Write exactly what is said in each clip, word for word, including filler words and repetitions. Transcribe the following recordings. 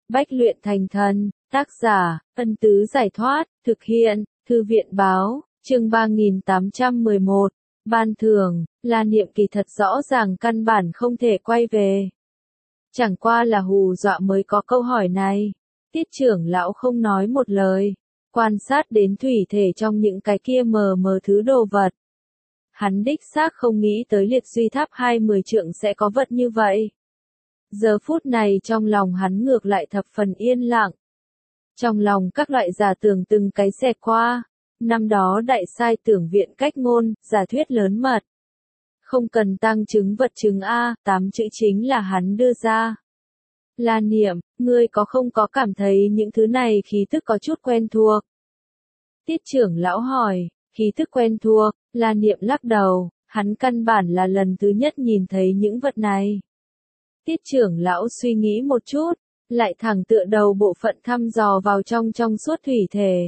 Bách luyện thành thần, tác giả, Ân Tứ Giải Thoát, thực hiện, Thư viện Báo, chương ba nghìn tám trăm mười một, ban thưởng, là niệm kỳ thật rõ ràng căn bản không thể quay về. Chẳng qua là hù dọa mới có câu hỏi này. Tiết trưởng lão không nói một lời, quan sát đến thủy thể trong những cái kia mờ mờ thứ đồ vật. Hắn đích xác không nghĩ tới liệt duy tháp hai mươi trượng sẽ có vật như vậy. Giờ phút này trong lòng hắn ngược lại thập phần yên lặng. Trong lòng các loại giả tưởng từng cái xẹt qua. Năm đó đại sai tưởng viện cách ngôn, giả thuyết lớn mật. Không cần tăng chứng vật chứng A, tám chữ chính là hắn đưa ra. La Niệm, ngươi có không có cảm thấy những thứ này khí tức có chút quen thuộc? Tiết trưởng lão hỏi, khí tức quen thuộc, La Niệm lắc đầu, hắn căn bản là lần thứ nhất nhìn thấy những vật này. Tiết trưởng lão suy nghĩ một chút, lại thẳng tựa đầu bộ phận thăm dò vào trong trong suốt thủy thể.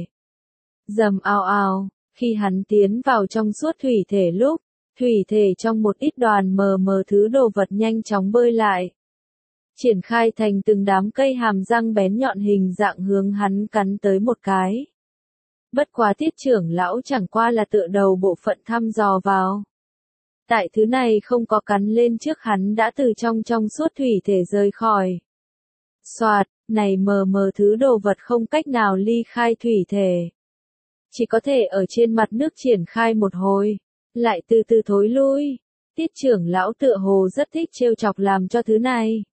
Rầm ào ào, khi hắn tiến vào trong suốt thủy thể lúc, thủy thể trong một ít đoàn mờ mờ thứ đồ vật nhanh chóng bơi lại. Triển khai thành từng đám cây hàm răng bén nhọn hình dạng hướng hắn cắn tới một cái. Bất quá tiết trưởng lão chẳng qua là tựa đầu bộ phận thăm dò vào. Tại thứ này không có cắn lên trước hắn đã từ trong trong suốt thủy thể rời khỏi. Soạt, này mờ mờ thứ đồ vật không cách nào ly khai thủy thể. Chỉ có thể ở trên mặt nước triển khai một hồi, lại từ từ thối lui. Tiết trưởng lão tựa hồ rất thích trêu chọc làm cho thứ này.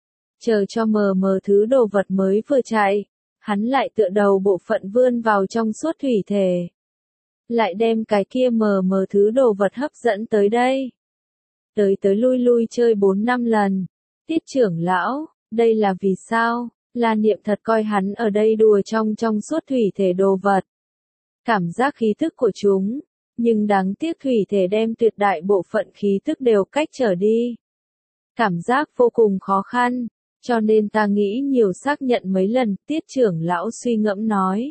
Chờ cho mờ mờ thứ đồ vật mới vừa chạy, hắn lại tựa đầu bộ phận vươn vào trong suốt thủy thể. Lại đem cái kia mờ mờ thứ đồ vật hấp dẫn tới đây. Tới tới lui lui chơi bốn năm lần. Tiết trưởng lão, đây là vì sao? La Niệm thật coi hắn ở đây đùa trong trong suốt thủy thể đồ vật. Cảm giác khí thức của chúng, nhưng đáng tiếc thủy thể đem tuyệt đại bộ phận khí thức đều cách trở đi. Cảm giác vô cùng khó khăn, cho nên ta nghĩ nhiều xác nhận mấy lần, tiết trưởng lão suy ngẫm nói.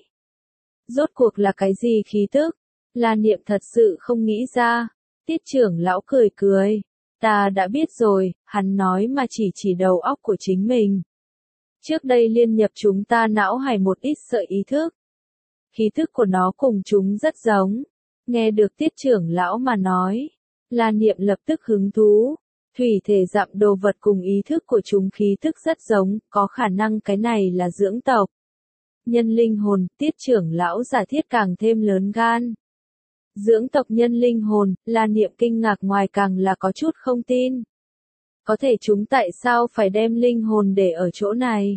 Rốt cuộc là cái gì khí thức? La Niệm thật sự không nghĩ ra. Tiết trưởng lão cười cười. Ta đã biết rồi, hắn nói mà chỉ chỉ đầu óc của chính mình. Trước đây liên nhập chúng ta não hải một ít sợi ý thức. Khí thức của nó cùng chúng rất giống. Nghe được tiết trưởng lão mà nói. La Niệm lập tức hứng thú. Thủy thể dặm đồ vật cùng ý thức của chúng khí thức rất giống, có khả năng cái này là dưỡng tộc. Nhân linh hồn, tiết trưởng lão giả thiết càng thêm lớn gan. Dưỡng tộc nhân linh hồn, La Niệm kinh ngạc ngoài càng là có chút không tin. Có thể chúng tại sao phải đem linh hồn để ở chỗ này?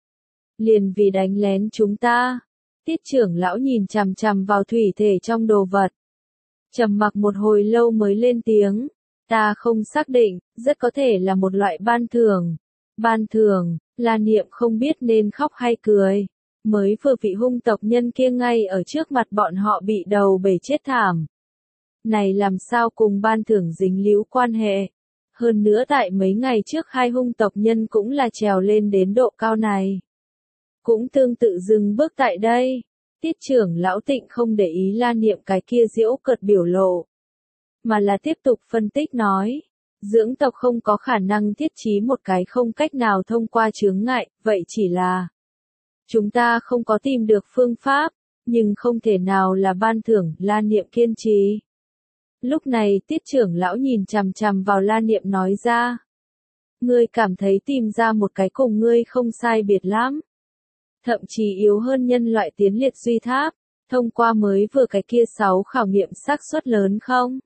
Liền vì đánh lén chúng ta. Tiết trưởng lão nhìn chằm chằm vào thủy thể trong đồ vật. Trầm mặc một hồi lâu mới lên tiếng. Ta không xác định, rất có thể là một loại ban thưởng. Ban thưởng, La Niệm không biết nên khóc hay cười. Mới vừa vị hung tộc nhân kia ngay ở trước mặt bọn họ bị đầu bể chết thảm. Này làm sao cùng ban thưởng dính líu quan hệ. Hơn nữa tại mấy ngày trước hai hung tộc nhân cũng là trèo lên đến độ cao này. Cũng tương tự dừng bước tại đây. Tiết trưởng lão Tịnh không để ý La Niệm cái kia giễu cợt biểu lộ. Mà là tiếp tục phân tích nói. Dưỡng tộc không có khả năng thiết trí một cái không cách nào thông qua chướng ngại, vậy chỉ là chúng ta không có tìm được phương pháp, nhưng không thể nào là ban thưởng, La Niệm kiên trì. Lúc này tiết trưởng lão nhìn chằm chằm vào La Niệm nói ra. Ngươi cảm thấy tìm ra một cái cùng ngươi không sai biệt lắm. Thậm chí yếu hơn nhân loại tiến liệt duy tháp, thông qua mới vừa cái kia sáu khảo nghiệm xác suất lớn không?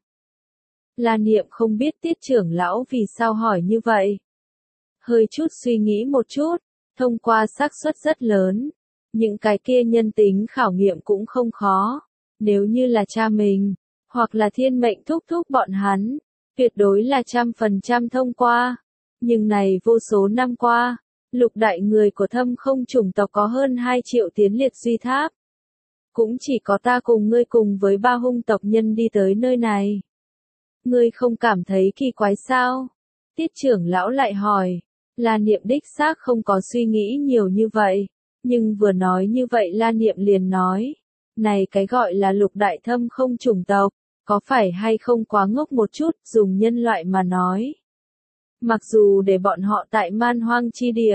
La Niệm không biết tiết trưởng lão vì sao hỏi như vậy. Hơi chút suy nghĩ một chút. Thông qua xác suất rất lớn, những cái kia nhân tính khảo nghiệm cũng không khó. Nếu như là cha mình, hoặc là thiên mệnh thúc thúc bọn hắn, tuyệt đối là trăm phần trăm thông qua. Nhưng này vô số năm qua, lục đại người của thâm không chủng tộc có hơn hai triệu tiến liệt duy tháp. Cũng chỉ có ta cùng ngươi cùng với ba hung tộc nhân đi tới nơi này. Ngươi không cảm thấy kỳ quái sao? Tiết trưởng lão lại hỏi. La Niệm đích xác không có suy nghĩ nhiều như vậy, nhưng vừa nói như vậy La Niệm liền nói, này cái gọi là lục đại thâm không chủng tộc, có phải hay không quá ngốc một chút, dùng nhân loại mà nói. Mặc dù để bọn họ tại man hoang chi địa,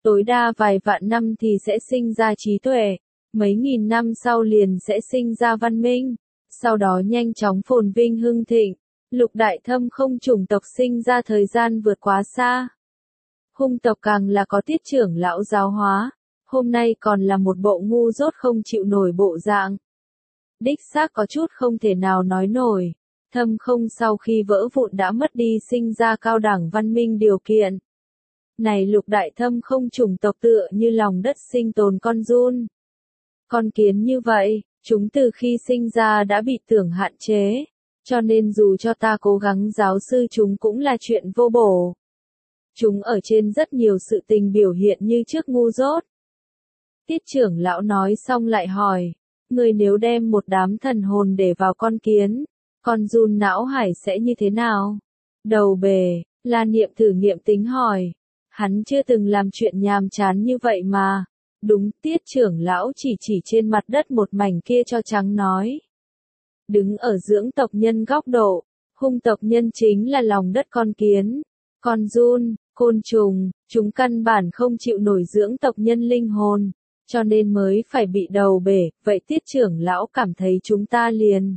tối đa vài vạn năm thì sẽ sinh ra trí tuệ, mấy nghìn năm sau liền sẽ sinh ra văn minh, sau đó nhanh chóng phồn vinh hưng thịnh. Lục đại thâm không chủng tộc sinh ra thời gian vượt quá xa. Hung tộc càng là có Tiết trưởng lão giáo hóa, hôm nay còn là một bộ ngu dốt không chịu nổi bộ dạng. Đích xác có chút không thể nào nói nổi. Thâm không sau khi vỡ vụn đã mất đi sinh ra cao đẳng văn minh điều kiện. Này lục đại thâm không chủng tộc tựa như lòng đất sinh tồn con giun. Con kiến như vậy, chúng từ khi sinh ra đã bị tưởng hạn chế, cho nên dù cho ta cố gắng giáo sư chúng cũng là chuyện vô bổ. Chúng ở trên rất nhiều sự tình biểu hiện như trước ngu dốt. Tiết trưởng lão nói xong lại hỏi, người nếu đem một đám thần hồn để vào con kiến, con giun não hải sẽ như thế nào? Đầu bề, La Niệm thử nghiệm tính hỏi. Hắn chưa từng làm chuyện nhàm chán như vậy mà. Đúng, Tiết trưởng lão chỉ chỉ trên mặt đất một mảnh kia cho trắng nói. Đứng ở dưỡng tộc nhân góc độ, hung tộc nhân chính là lòng đất con kiến, con giun, côn trùng, chúng căn bản không chịu nổi dưỡng tộc nhân linh hồn, cho nên mới phải bị đầu bể, vậy Tiết trưởng lão cảm thấy chúng ta liền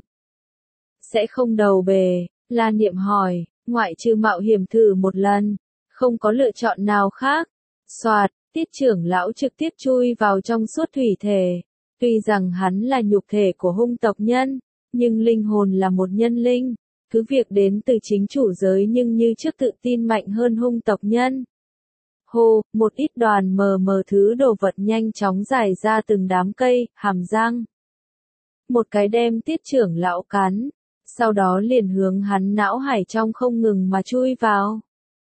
sẽ không đầu bề, La Niệm hỏi, ngoại trừ mạo hiểm thử một lần, không có lựa chọn nào khác. Soạt, Tiết trưởng lão trực tiếp chui vào trong suốt thủy thể, tuy rằng hắn là nhục thể của hung tộc nhân, nhưng linh hồn là một nhân linh, cứ việc đến từ chính chủ giới nhưng như trước tự tin mạnh hơn hung tộc nhân. Hô, một ít đoàn mờ mờ thứ đồ vật nhanh chóng dài ra từng đám cây, hàm răng. Một cái đem Tiết trưởng lão cắn, sau đó liền hướng hắn não hải trong không ngừng mà chui vào.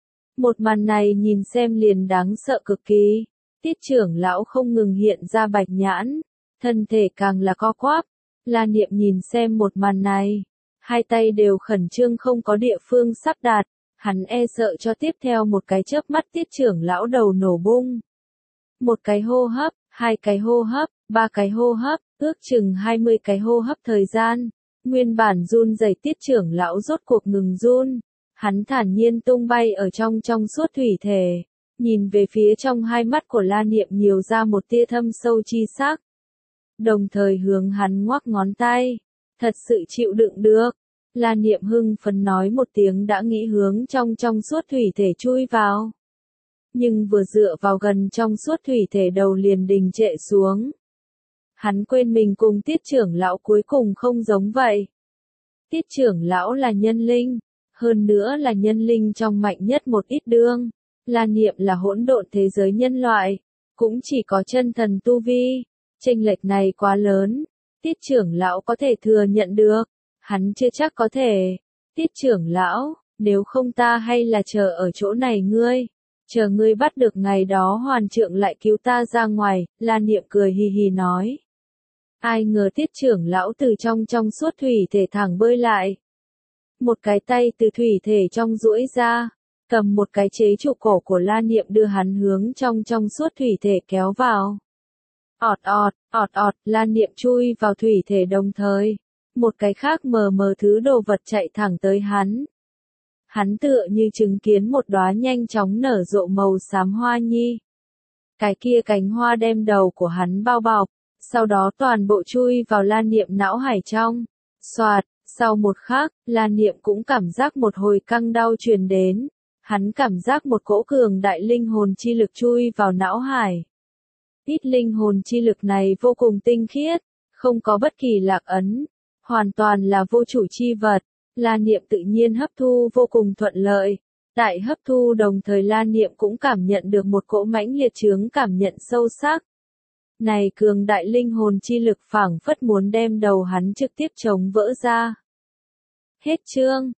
Một màn này nhìn xem liền đáng sợ cực kỳ. Tiết trưởng lão không ngừng hiện ra bạch nhãn, thân thể càng là co quắp. La Niệm nhìn xem một màn này, hai tay đều khẩn trương không có địa phương sắp đặt, hắn e sợ cho tiếp theo một cái chớp mắt Tiết trưởng lão đầu nổ bung. Một cái hô hấp, hai cái hô hấp, ba cái hô hấp, ước chừng hai mươi cái hô hấp thời gian, nguyên bản run rẩy Tiết trưởng lão rốt cuộc ngừng run. Hắn thản nhiên tung bay ở trong trong suốt thủy thể, nhìn về phía trong hai mắt của La Niệm nhiều ra một tia thâm sâu chi sắc. Đồng thời hướng hắn ngoắc ngón tay, thật sự chịu đựng được. La Niệm hưng phấn nói một tiếng đã nghĩ hướng trong trong suốt thủy thể chui vào. Nhưng vừa dựa vào gần trong suốt thủy thể đầu liền đình trệ xuống. Hắn quên mình cùng Tiết trưởng lão cuối cùng không giống vậy. Tiết trưởng lão là nhân linh. Hơn nữa là nhân linh trong mạnh nhất một ít đương. La Niệm là hỗn độn thế giới nhân loại, cũng chỉ có chân thần tu vi. Chênh lệch này quá lớn, Tiết trưởng lão có thể thừa nhận được, hắn chưa chắc có thể. Tiết trưởng lão, nếu không ta hay là chờ ở chỗ này ngươi, chờ ngươi bắt được ngày đó hoàn trượng lại cứu ta ra ngoài. La Niệm cười hì hì nói. Ai ngờ Tiết trưởng lão từ trong trong suốt thủy thể thẳng bơi lại. Một cái tay từ thủy thể trong duỗi ra, cầm một cái chế trụ cổ của La Niệm đưa hắn hướng trong trong suốt thủy thể kéo vào. Ọt ọt, ọt ọt, La Niệm chui vào thủy thể đồng thời. Một cái khác mờ mờ thứ đồ vật chạy thẳng tới hắn. Hắn tựa như chứng kiến một đóa nhanh chóng nở rộ màu xám hoa nhi. Cái kia cánh hoa đem đầu của hắn bao bọc, sau đó toàn bộ chui vào La Niệm não hải trong. Soạt. Sau một khắc, La Niệm cũng cảm giác một hồi căng đau truyền đến. Hắn cảm giác một cỗ cường đại linh hồn chi lực chui vào não hải. Ít linh hồn chi lực này vô cùng tinh khiết, không có bất kỳ lạc ấn, hoàn toàn là vô chủ chi vật. La Niệm tự nhiên hấp thu vô cùng thuận lợi. Tại hấp thu đồng thời La Niệm cũng cảm nhận được một cỗ mãnh liệt chướng cảm nhận sâu sắc. Này cường đại linh hồn chi lực phảng phất muốn đem đầu hắn trực tiếp chống vỡ ra. Hết chương.